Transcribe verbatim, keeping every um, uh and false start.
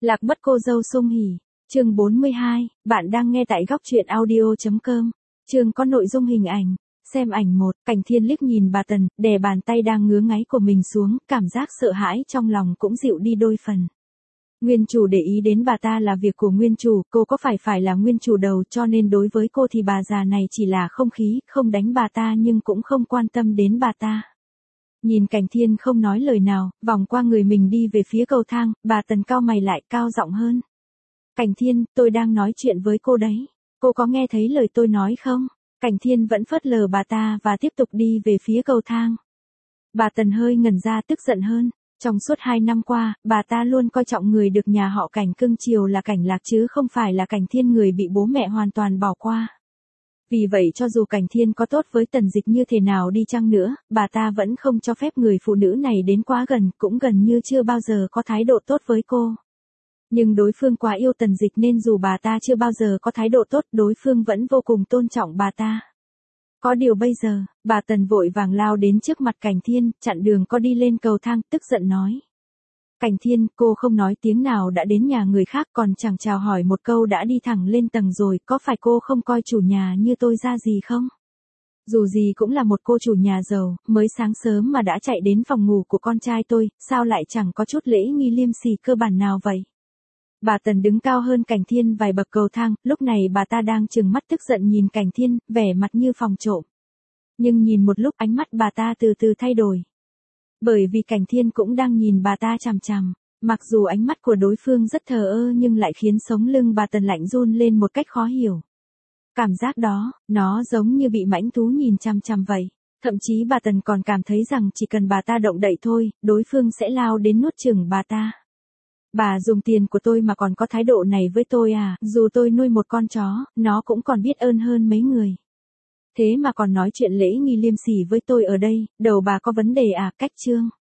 Lạc mất cô dâu Sung Hỉ, chương bốn mươi hai, bạn đang nghe tại góc truyện audio.com, chương có nội dung hình ảnh, xem ảnh một, Cảnh Thiên liếc nhìn bà Tần, đè bàn tay đang ngứa ngáy của mình xuống, cảm giác sợ hãi trong lòng cũng dịu đi đôi phần. Nguyên chủ để ý đến bà ta là việc của nguyên chủ, cô có phải phải là nguyên chủ đầu cho nên đối với cô thì bà già này chỉ là không khí, không đánh bà ta nhưng cũng không quan tâm đến bà ta. Nhìn Cảnh Thiên không nói lời nào, vòng qua người mình đi về phía cầu thang, bà Tần cau mày lại cao giọng hơn. Cảnh Thiên, tôi đang nói chuyện với cô đấy. Cô có nghe thấy lời tôi nói không? Cảnh Thiên vẫn phớt lờ bà ta và tiếp tục đi về phía cầu thang. Bà Tần hơi ngẩn ra tức giận hơn. Trong suốt hai năm qua, bà ta luôn coi trọng người được nhà họ Cảnh cưng chiều là Cảnh Lạc chứ không phải là Cảnh Thiên người bị bố mẹ hoàn toàn bỏ qua. Vì vậy cho dù Cảnh Thiên có tốt với Tần Dịch như thế nào đi chăng nữa, bà ta vẫn không cho phép người phụ nữ này đến quá gần, cũng gần như chưa bao giờ có thái độ tốt với cô. Nhưng đối phương quá yêu Tần Dịch nên dù bà ta chưa bao giờ có thái độ tốt, đối phương vẫn vô cùng tôn trọng bà ta. Có điều bây giờ, bà Tần vội vàng lao đến trước mặt Cảnh Thiên, chặn đường có đi lên cầu thang, tức giận nói. Cảnh Thiên, cô không nói tiếng nào đã đến nhà người khác còn chẳng chào hỏi một câu đã đi thẳng lên tầng rồi, có phải cô không coi chủ nhà như tôi ra gì không? Dù gì cũng là một cô chủ nhà giàu, mới sáng sớm mà đã chạy đến phòng ngủ của con trai tôi, sao lại chẳng có chút lễ nghi liêm sỉ cơ bản nào vậy? Bà Tần đứng cao hơn Cảnh Thiên vài bậc cầu thang, lúc này bà ta đang trừng mắt tức giận nhìn Cảnh Thiên, vẻ mặt như phòng trộm. Nhưng nhìn một lúc ánh mắt bà ta từ từ thay đổi. Bởi vì Cảnh Thiên cũng đang nhìn bà ta chằm chằm, mặc dù ánh mắt của đối phương rất thờ ơ nhưng lại khiến sống lưng bà Tần lạnh run lên một cách khó hiểu. Cảm giác đó, nó giống như bị mãnh thú nhìn chằm chằm vậy. Thậm chí bà Tần còn cảm thấy rằng chỉ cần bà ta động đậy thôi, đối phương sẽ lao đến nuốt chửng bà ta. Bà dùng tiền của tôi mà còn có thái độ này với tôi à, dù tôi nuôi một con chó, nó cũng còn biết ơn hơn mấy người. Thế mà còn nói chuyện lễ nghi liêm sỉ với tôi ở đây, đầu bà có vấn đề à, cách chương.